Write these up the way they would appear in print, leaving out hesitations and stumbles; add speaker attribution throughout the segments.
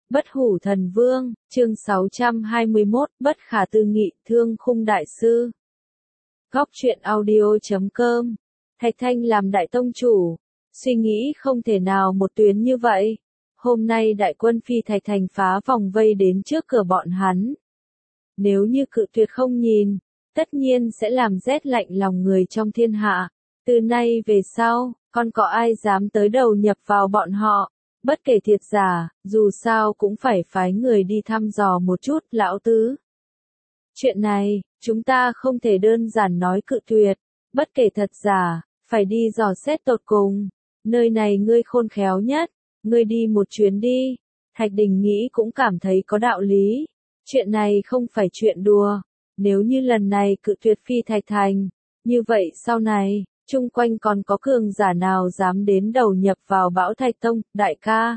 Speaker 1: Bất hủ thần vương, chương 621, bất khả tư nghị, thương khung đại sư. Góc truyện audio.com. Thạch Thanh làm đại tông chủ, suy nghĩ không thể nào một tuyến như vậy. Hôm nay đại quân phi Thạch Thành phá vòng vây đến trước cửa bọn hắn. Nếu như cự tuyệt không nhìn, tất nhiên sẽ làm rét lạnh lòng người trong thiên hạ. Từ nay về sau, còn có ai dám tới đầu nhập vào bọn họ. Bất kể thiệt giả, dù sao cũng phải phái người đi thăm dò một chút, lão tứ. Chuyện này, chúng ta không thể đơn giản nói cự tuyệt, bất kể thật giả, phải đi dò xét tột cùng. Nơi này ngươi khôn khéo nhất, ngươi đi một chuyến đi. Thạch Đình nghĩ cũng cảm thấy có đạo lý. Chuyện này không phải chuyện đùa, nếu như lần này cự tuyệt phi Thạch Thành, như vậy sau này, chung quanh còn có cường giả nào dám đến đầu nhập vào Bão Thạch Tông, đại ca.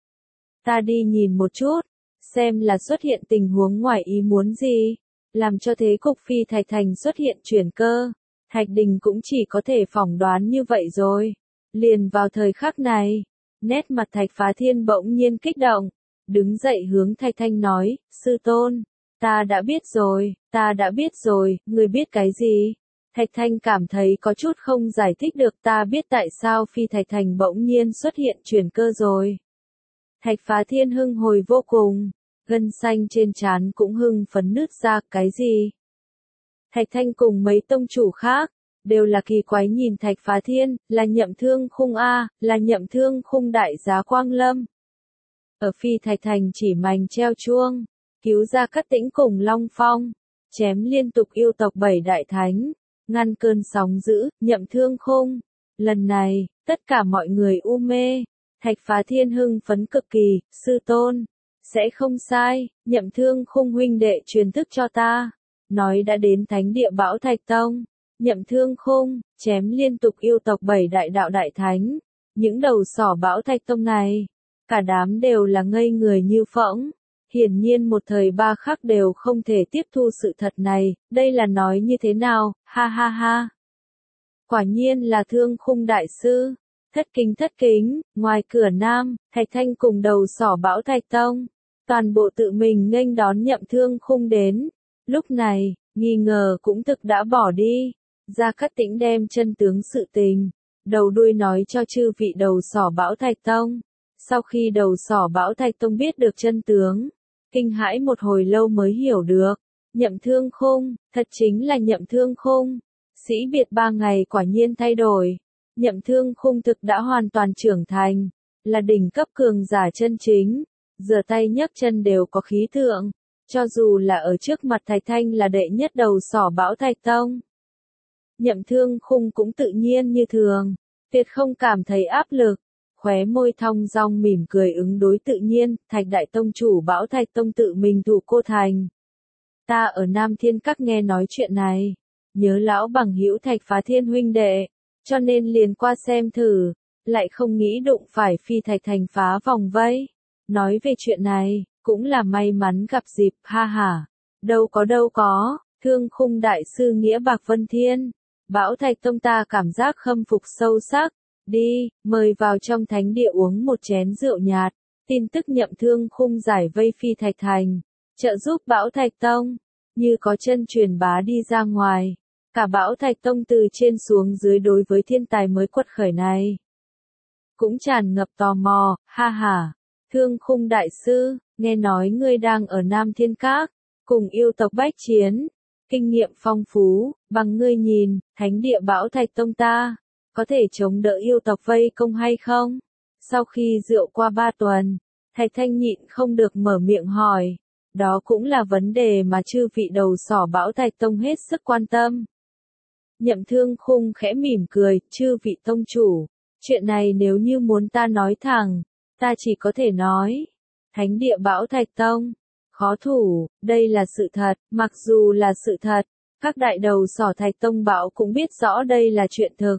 Speaker 1: Ta đi nhìn một chút, xem là xuất hiện tình huống ngoài ý muốn gì, làm cho thế cục phi Thạch Thành xuất hiện chuyển cơ. Thạch Đình cũng chỉ có thể phỏng đoán như vậy rồi. Liền vào thời khắc này, nét mặt Thạch Phá Thiên bỗng nhiên kích động, đứng dậy hướng Thạch Thanh nói, sư tôn, ta đã biết rồi, ngươi biết cái gì? Thạch Thanh cảm thấy có chút không giải thích được, ta biết tại sao phi Thạch Thành bỗng nhiên xuất hiện chuyển cơ rồi. Thạch Phá Thiên hưng hồi vô cùng, gân xanh trên trán cũng hưng phấn nứt ra, cái gì? Thạch Thanh cùng mấy tông chủ khác, đều là kỳ quái nhìn Thạch Phá Thiên, là Nhậm Thương Khung a, là Nhậm Thương Khung đại giá Quang Lâm. Ở phi Thạch Thành chỉ mành treo chuông, cứu ra Cát Tĩnh cùng Long Phong, chém liên tục yêu tộc 7 đại thánh. Ngăn cơn sóng dữ, Nhậm Thương Khung. Lần này, tất cả mọi người u mê. Thạch Phá Thiên hưng phấn cực kỳ, sư tôn. Sẽ không sai, Nhậm Thương Khung huynh đệ truyền thức cho ta. Nói đã đến thánh địa Bão Thạch Tông. Nhậm Thương Khung, chém liên tục yêu tộc 7 đại đạo đại thánh. Những đầu sỏ Bão Thạch Tông này, cả đám đều là ngây người như phỗng. Hiển nhiên một thời ba khắc đều không thể tiếp thu sự thật này, đây là nói như thế nào, ha ha ha. Quả nhiên là Thương Khung đại sư, thất kính, ngoài cửa nam, Thạch Thanh cùng đầu sỏ Bão Thạch Tông, toàn bộ tự mình nghênh đón Nhậm Thương Khung đến. Lúc này, nghi ngờ cũng thực đã bỏ đi, Gia Cát Tĩnh đem chân tướng sự tình, đầu đuôi nói cho chư vị đầu sỏ Bão Thạch Tông. Sau khi đầu sỏ Bão Thạch Tông biết được chân tướng, kinh hãi một hồi lâu mới hiểu được, Nhậm Thương Khung, thật chính là Nhậm Thương Khung. Sĩ biệt 3 ngày quả nhiên thay đổi, Nhậm Thương Khung thực đã hoàn toàn trưởng thành, là đỉnh cấp cường giả chân chính, giơ tay nhấc chân đều có khí thượng, cho dù là ở trước mặt Thạch Thanh là đệ nhất đầu sỏ Bão Thạch Tông. Nhậm Thương Khung cũng tự nhiên như thường, tuyệt không cảm thấy áp lực. Khóe môi thong dong mỉm cười ứng đối tự nhiên, Thạch đại tông chủ Bão Thạch Tông tự mình thủ cô thành. Ta ở Nam Thiên Các nghe nói chuyện này, nhớ lão bằng hữu Thạch Phá Thiên huynh đệ, cho nên liền qua xem thử, lại không nghĩ đụng phải phi Thạch Thành phá vòng vây. Nói về chuyện này, cũng là may mắn gặp dịp, ha ha. Đâu có, Thương Khung đại sư nghĩa bạc vân thiên, Bão Thạch Tông ta cảm giác khâm phục sâu sắc. Đi, mời vào trong thánh địa uống một chén rượu nhạt. Tin tức Nhậm Thương Khung giải vây phi Thạch Thành, trợ giúp Bão Thạch Tông, như có chân truyền bá đi ra ngoài. Cả Bão Thạch Tông từ trên xuống dưới đối với thiên tài mới quật khởi này, cũng tràn ngập tò mò, ha ha. Thương Khung đại sư, nghe nói ngươi đang ở Nam Thiên Các, cùng yêu tộc bách chiến, kinh nghiệm phong phú, bằng ngươi nhìn, thánh địa Bão Thạch Tông ta có thể chống đỡ yêu tộc vây công hay không? Sau khi rượu qua 3 tuần, Thạch Thanh nhịn không được mở miệng hỏi. Đó cũng là vấn đề mà chư vị đầu sỏ Bão Thạch Tông hết sức quan tâm. Nhậm Thương Khung khẽ mỉm cười, chư vị tông chủ, chuyện này nếu như muốn ta nói thẳng, ta chỉ có thể nói. Thánh địa Bão Thạch Tông, khó thủ, đây là sự thật, mặc dù là sự thật, các đại đầu sỏ Thạch Tông Bão cũng biết rõ đây là chuyện thực.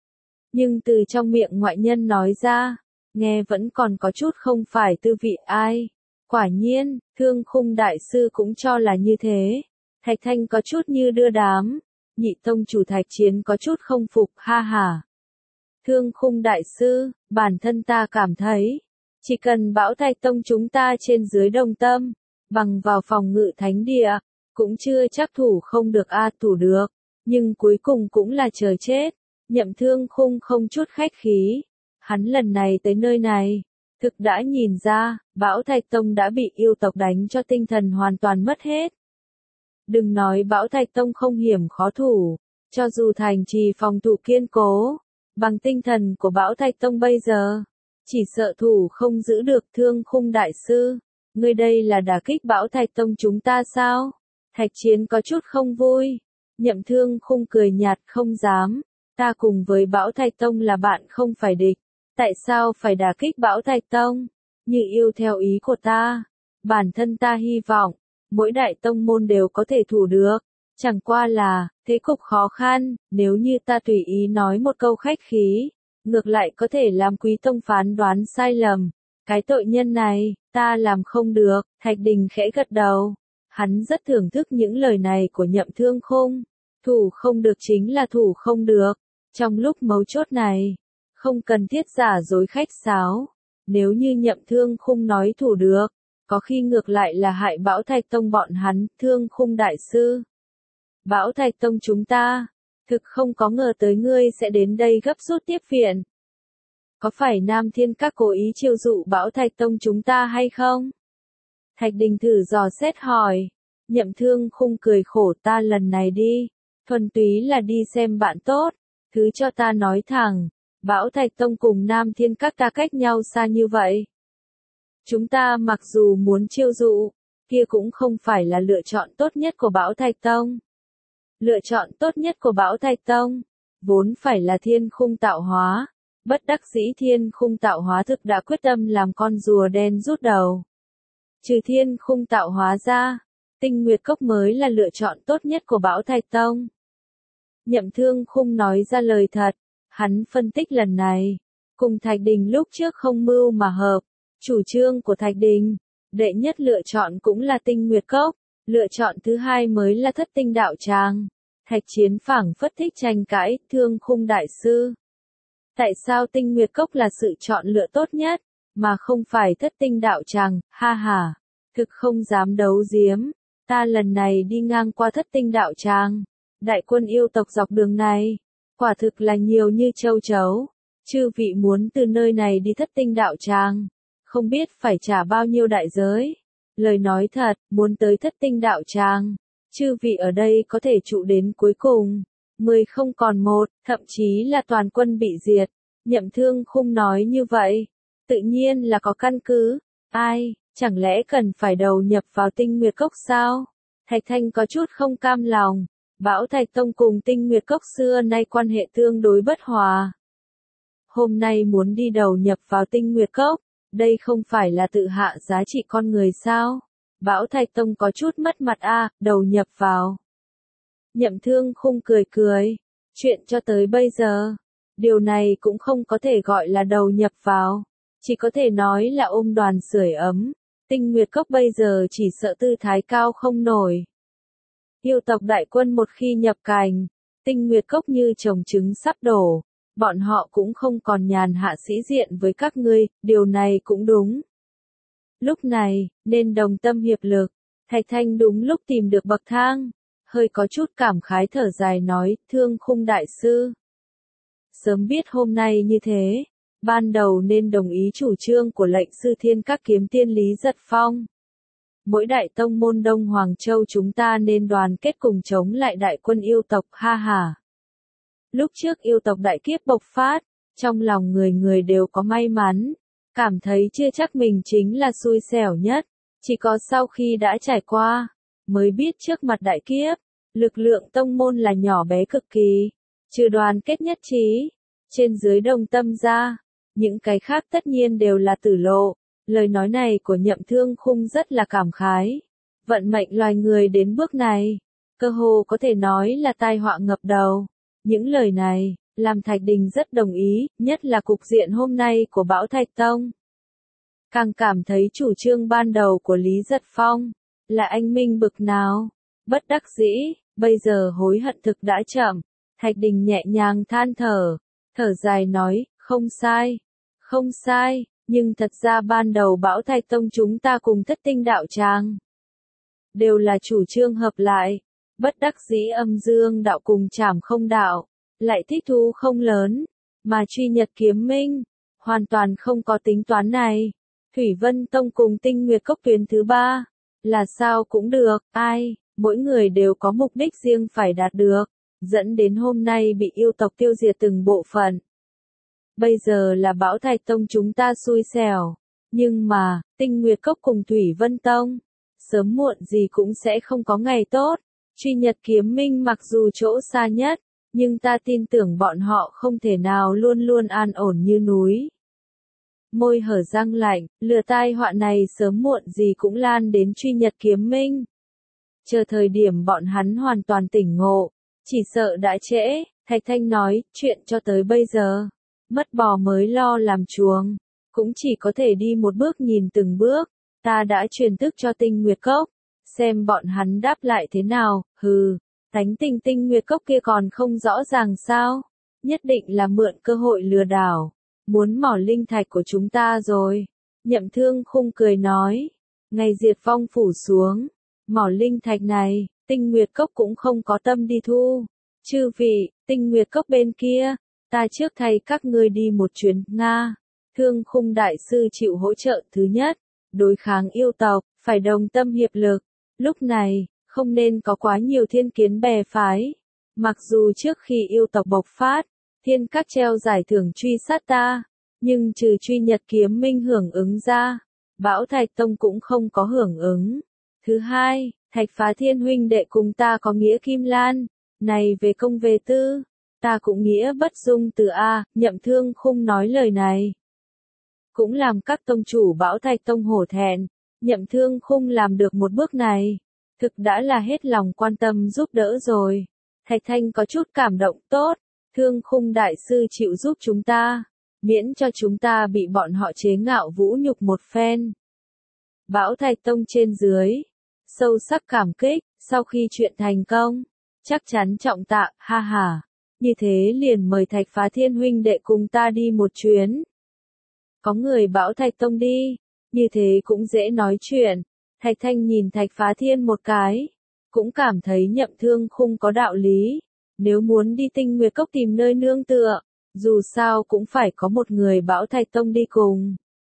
Speaker 1: Nhưng từ trong miệng ngoại nhân nói ra, nghe vẫn còn có chút không phải tư vị ai. Quả nhiên, Thương Khung đại sư cũng cho là như thế. Thạch Thanh có chút như đưa đám, nhị tông chủ Thạch Chiến có chút không phục, ha ha. Thương Khung đại sư, bản thân ta cảm thấy, Chỉ cần Bảo Thạch Tông chúng ta trên dưới đồng tâm, bằng vào phòng ngự thánh địa, cũng chưa chắc thủ không được thủ được, nhưng cuối cùng cũng là chờ chết. Nhậm Thương Khung không chút khách khí, hắn lần này tới nơi này, thực đã nhìn ra, Bảo Thạch Tông đã bị yêu tộc đánh cho tinh thần hoàn toàn mất hết. Đừng nói Bảo Thạch Tông không hiểm khó thủ, cho dù thành trì phòng thủ kiên cố, bằng tinh thần của Bảo Thạch Tông bây giờ, chỉ sợ thủ không giữ được. Thương Khung đại sư, ngươi đây là đả kích Bảo Thạch Tông chúng ta sao? Thạch Chiến có chút không vui. Nhậm Thương Khung cười nhạt, không dám, ta cùng với Bảo Thạch Tông là bạn không phải địch, tại sao phải đả kích Bảo Thạch Tông? Như yêu theo ý của ta, bản thân ta hy vọng, mỗi đại tông môn đều có thể thủ được, chẳng qua là, thế cục khó khăn, nếu như ta tùy ý nói một câu khách khí, ngược lại có thể làm Quý Tông phán đoán sai lầm. Cái tội nhân này, ta làm không được. Thạch Đình khẽ gật đầu. Hắn rất thưởng thức những lời này của Nhậm Thương Khung. Thủ không được chính là thủ không được. Trong lúc mấu chốt này, không cần thiết giả dối khách sáo. Nếu như Nhậm Thương Khung nói thủ được, có khi ngược lại là hại Bảo Thạch Tông bọn hắn. Thương Khung đại sư, Bảo Thạch Tông chúng ta, thực không có ngờ tới ngươi sẽ đến đây gấp rút tiếp viện. Có phải Nam Thiên Các cố ý chiêu dụ Bảo Thạch Tông chúng ta hay không? Thạch Đình thử dò xét hỏi. Nhậm Thương Khung cười khổ, ta lần này đi, thuần túy là đi xem bạn tốt. Thứ cho ta nói thẳng, Bảo Thạch Tông cùng Nam Thiên Các ta cách nhau xa như vậy. Chúng ta mặc dù muốn chiêu dụ, kia cũng không phải là lựa chọn tốt nhất của Bảo Thạch Tông. Lựa chọn tốt nhất của Bảo Thạch Tông, vốn phải là Thiên Khung tạo hóa. Bất đắc dĩ Thiên Khung tạo hóa thực đã quyết tâm làm con rùa đen rút đầu. Trừ Thiên Khung tạo hóa ra, Tinh Nguyệt Cốc mới là lựa chọn tốt nhất của Bảo Thạch Tông. Nhậm Thương Khung nói ra lời thật, hắn phân tích lần này, cùng Thạch Đình lúc trước không mưu mà hợp. Chủ trương của Thạch Đình, đệ nhất lựa chọn cũng là Tinh Nguyệt Cốc, lựa chọn thứ hai mới là Thất Tinh Đạo Tràng. Thạch Chiến phảng phất thích tranh cãi. Thương Khung đại sư, tại sao Tinh Nguyệt Cốc là sự chọn lựa tốt nhất, mà không phải Thất Tinh Đạo Tràng? Ha ha, thực không dám đấu giếm, ta lần này đi ngang qua Thất Tinh Đạo Tràng, đại quân yêu tộc dọc đường này, quả thực là nhiều như châu chấu. Chư vị muốn từ nơi này đi Thất Tinh Đạo Tràng, không biết phải trả bao nhiêu đại giới. Lời nói thật, muốn tới Thất Tinh Đạo Tràng, chư vị ở đây có thể trụ đến cuối cùng. 10 không còn một, thậm chí là toàn quân bị diệt. Nhậm Thương Khung nói như vậy, tự nhiên là có căn cứ. Ai, chẳng lẽ cần phải đầu nhập vào Tinh Nguyệt Cốc sao? Thạch Thanh có chút không cam lòng. Bảo Thạch Tông cùng Tinh Nguyệt Cốc xưa nay quan hệ tương đối bất hòa. Hôm nay muốn đi đầu nhập vào Tinh Nguyệt Cốc, đây không phải là tự hạ giá trị con người sao? Bảo Thạch Tông có chút mất mặt đầu nhập vào. Nhậm Thương Khung cười cười. Chuyện cho tới bây giờ, điều này cũng không có thể gọi là đầu nhập vào. Chỉ có thể nói là ôm đoàn sưởi ấm. Tinh Nguyệt Cốc bây giờ chỉ sợ tư thái cao không nổi. Yêu tộc đại quân một khi nhập cành, Tinh Nguyệt Cốc như trồng trứng sắp đổ. Bọn họ cũng không còn nhàn hạ sĩ diện với các ngươi, điều này cũng đúng. Lúc này, nên đồng tâm hiệp lực. Thạch Thanh đúng lúc tìm được bậc thang. Hơi có chút cảm khái thở dài nói. Thương Khung đại sư, sớm biết hôm nay như thế, ban đầu nên đồng ý chủ trương của lệnh sư Thiên Các kiếm tiên Lý Giật Phong. Mỗi đại tông môn Đông Hoàng Châu chúng ta nên đoàn kết cùng chống lại đại quân yêu tộc. Ha ha. Lúc trước yêu tộc đại kiếp bộc phát, trong lòng người người đều có may mắn, cảm thấy chưa chắc mình chính là xui xẻo nhất, chỉ có sau khi đã trải qua, mới biết trước mặt đại kiếp, lực lượng tông môn là nhỏ bé cực kỳ, trừ đoàn kết nhất trí, trên dưới đồng tâm ra, những cái khác tất nhiên đều là tử lộ. Lời nói này của Nhậm Thương Khung rất là cảm khái. Vận mệnh loài người đến bước này, cơ hồ có thể nói là tai họa ngập đầu. Những lời này, làm Thạch Đình rất đồng ý, nhất là cục diện hôm nay của Bảo Thạch Tông. Càng cảm thấy chủ trương ban đầu của Lý Giật Phong, là anh minh bực nào. Bất đắc dĩ, bây giờ hối hận thực đã chậm. Thạch Đình nhẹ nhàng than thở, thở dài nói, không sai, không sai. Nhưng thật ra ban đầu Bảo Thạch Tông chúng ta cùng Thất Tinh đạo tràng đều là chủ trương hợp lại, bất đắc dĩ Âm Dương đạo cùng Trảm Không đạo, lại thích thú không lớn, mà Truy Nhật Kiếm Minh hoàn toàn không có tính toán này. Thủy Vân Tông cùng Tinh Nguyệt Cốc tuyến thứ ba, là sao cũng được, mỗi người đều có mục đích riêng phải đạt được, dẫn đến hôm nay bị yêu tộc tiêu diệt từng bộ phận. Bây giờ là Bảo Thạch Tông chúng ta xui xẻo, nhưng mà, Tinh Nguyệt Cốc cùng Thủy Vân Tông, sớm muộn gì cũng sẽ không có ngày tốt. Truy Nhật Kiếm Minh mặc dù chỗ xa nhất, nhưng ta tin tưởng bọn họ không thể nào luôn luôn an ổn như núi. Môi hở răng lạnh, lừa tai họa này sớm muộn gì cũng lan đến Truy Nhật Kiếm Minh. Chờ thời điểm bọn hắn hoàn toàn tỉnh ngộ, chỉ sợ đã trễ. Thạch Thanh nói, chuyện cho tới bây giờ, mất bò mới lo làm chuồng, cũng chỉ có thể đi một bước nhìn từng bước. Ta đã truyền tức cho Tinh Nguyệt Cốc, xem bọn hắn đáp lại thế nào. Tánh tình Tinh Nguyệt Cốc kia còn không rõ ràng sao, nhất định là mượn cơ hội lừa đảo, muốn mỏ linh thạch của chúng ta rồi. Nhậm Thương Khung cười nói, ngày diệt vong phủ xuống, mỏ linh thạch này, Tinh Nguyệt Cốc cũng không có tâm đi thu. Chư vị, Tinh Nguyệt Cốc bên kia, ta trước thay các ngươi đi một chuyến. Nga, Thương Khung đại sư chịu hỗ trợ. Thứ nhất, đối kháng yêu tộc, phải đồng tâm hiệp lực. Lúc này, không nên có quá nhiều thiên kiến bè phái. Mặc dù trước khi yêu tộc bộc phát, Thiên Các treo giải thưởng truy sát ta, nhưng trừ Truy Nhật Kiếm Minh hưởng ứng ra, Bảo Thạch Tông cũng không có hưởng ứng. Thứ hai, Thạch Phá Thiên huynh đệ cùng ta có nghĩa kim lan, này về công về tư, ta cũng nghĩa bất dung từ a. Nhậm Thương Khung nói lời này, cũng làm các tông chủ Bảo Thạch Tông hổ thẹn. Nhậm Thương Khung làm được một bước này, thực đã là hết lòng quan tâm giúp đỡ rồi. Thạch Thanh có chút cảm động. Tốt, Thương Khung đại sư chịu giúp chúng ta, miễn cho chúng ta bị bọn họ chế ngạo vũ nhục một phen. Bảo Thạch Tông trên dưới, sâu sắc cảm kích. Sau khi chuyện thành công, chắc chắn trọng tạ. Ha ha, như thế liền mời Thạch Phá Thiên huynh đệ cùng ta đi một chuyến. Có người Bảo Thạch Tông đi, như thế cũng dễ nói chuyện. Thạch Thanh nhìn Thạch Phá Thiên một cái, cũng cảm thấy Nhậm Thương Khung có đạo lý. Nếu muốn đi Tinh Nguyệt Cốc tìm nơi nương tựa, dù sao cũng phải có một người Bảo Thạch Tông đi cùng.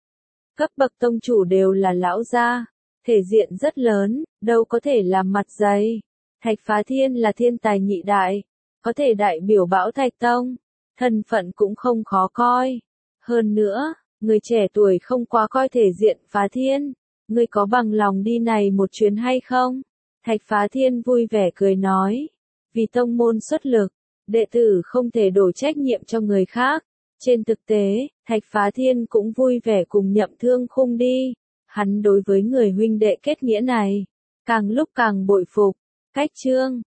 Speaker 1: Cấp bậc tông chủ đều là lão gia, thể diện rất lớn, đâu có thể làm mặt dày. Thạch Phá Thiên là thiên tài nhị đại, có thể đại biểu Bảo Thạch Tông, thân phận cũng không khó coi. Hơn nữa, người trẻ tuổi không quá coi thể diện. Phá Thiên, ngươi có bằng lòng đi này một chuyến hay không? Thạch Phá Thiên vui vẻ cười nói, vì tông môn xuất lực, đệ tử không thể đổ trách nhiệm cho người khác. Trên thực tế, Thạch Phá Thiên cũng vui vẻ cùng Nhậm Thương Khung đi. Hắn đối với người huynh đệ kết nghĩa này, càng lúc càng bội phục. Cách chương